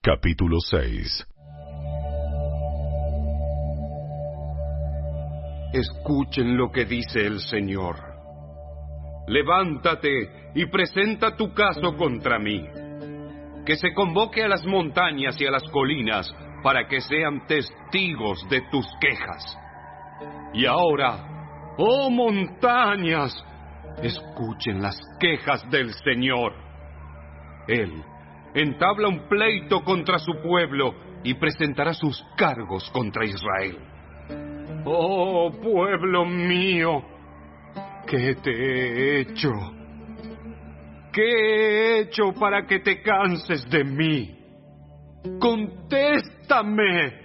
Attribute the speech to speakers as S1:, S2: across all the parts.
S1: Capítulo 6.
S2: Escuchen lo que dice el Señor. Levántate y presenta tu caso contra mí. Que se convoque a las montañas y a las colinas para que sean testigos de tus quejas. Y ahora, oh montañas, escuchen las quejas del Señor. Él entabla un pleito contra su pueblo y presentará sus cargos contra Israel. Oh, pueblo mío, ¿qué te he hecho? ¿Qué he hecho para que te canses de mí? ¡Contéstame!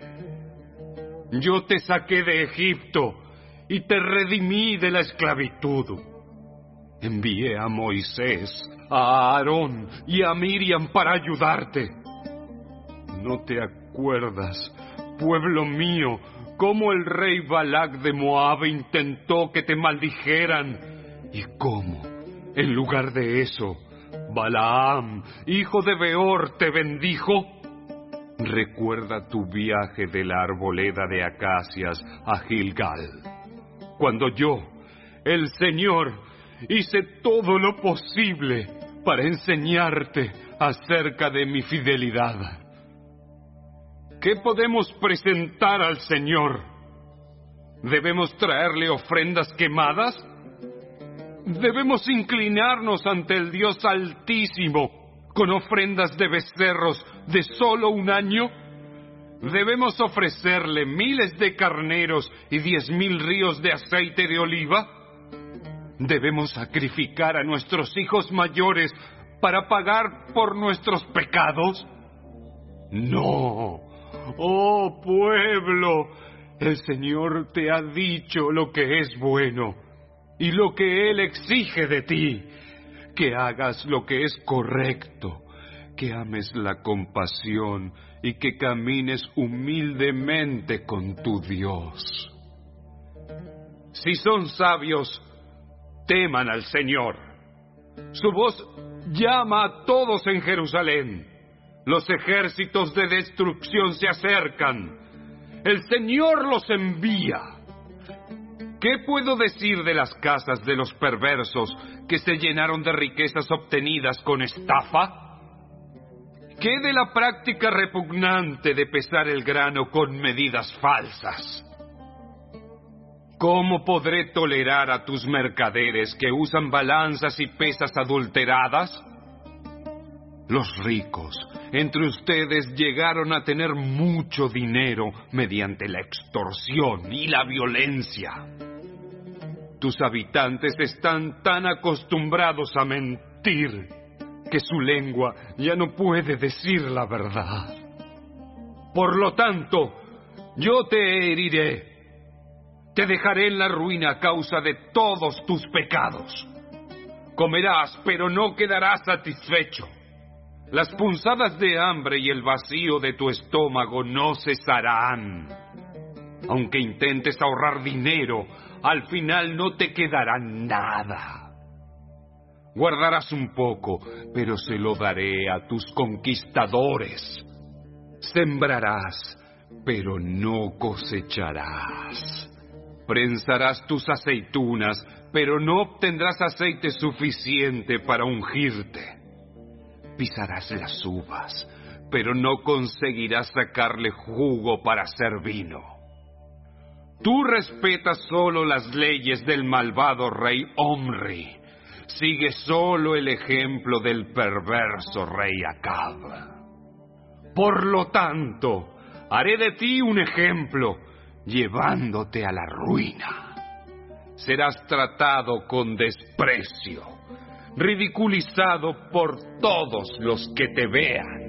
S2: Yo te saqué de Egipto y te redimí de la esclavitud. Envié a Moisés, a Aarón y a Miriam para ayudarte. ¿No te acuerdas, pueblo mío, cómo el rey Balac de Moab intentó que te maldijeran y cómo, en lugar de eso, Balaam, hijo de Beor, te bendijo? Recuerda tu viaje de la arboleda de acacias a Gilgal, cuando yo, el Señor, hice todo lo posible para enseñarte acerca de mi fidelidad. ¿Qué podemos presentar al Señor? ¿Debemos traerle ofrendas quemadas? ¿Debemos inclinarnos ante el Dios Altísimo con ofrendas de becerros de solo un año? ¿Debemos ofrecerle miles de carneros y 10,000 ríos de aceite de oliva? ¿Debemos sacrificar a nuestros hijos mayores para pagar por nuestros pecados? No. Oh pueblo, el Señor te ha dicho lo que es bueno y lo que Él exige de ti, que hagas lo que es correcto, que ames la compasión y que camines humildemente con tu Dios. Si son sabios, teman al Señor. Su voz llama a todos en Jerusalén. Los ejércitos de destrucción se acercan. El Señor los envía. ¿Qué puedo decir de las casas de los perversos que se llenaron de riquezas obtenidas con estafa? ¿Qué de la práctica repugnante de pesar el grano con medidas falsas? ¿Cómo podré tolerar a tus mercaderes que usan balanzas y pesas adulteradas? Los ricos entre ustedes llegaron a tener mucho dinero mediante la extorsión y la violencia. Tus habitantes están tan acostumbrados a mentir que su lengua ya no puede decir la verdad. Por lo tanto, yo te heriré. Te dejaré en la ruina a causa de todos tus pecados. Comerás, pero no quedarás satisfecho. Las punzadas de hambre y el vacío de tu estómago no cesarán. Aunque intentes ahorrar dinero, al final no te quedará nada. Guardarás un poco, pero se lo daré a tus conquistadores. Sembrarás, pero no cosecharás. Prensarás tus aceitunas, pero no obtendrás aceite suficiente para ungirte. Pisarás las uvas, pero no conseguirás sacarle jugo para hacer vino. Tú respetas solo las leyes del malvado rey Omri. Sigue solo el ejemplo del perverso rey Acab. Por lo tanto, haré de ti un ejemplo, llevándote a la ruina. Serás tratado con desprecio, ridiculizado por todos los que te vean.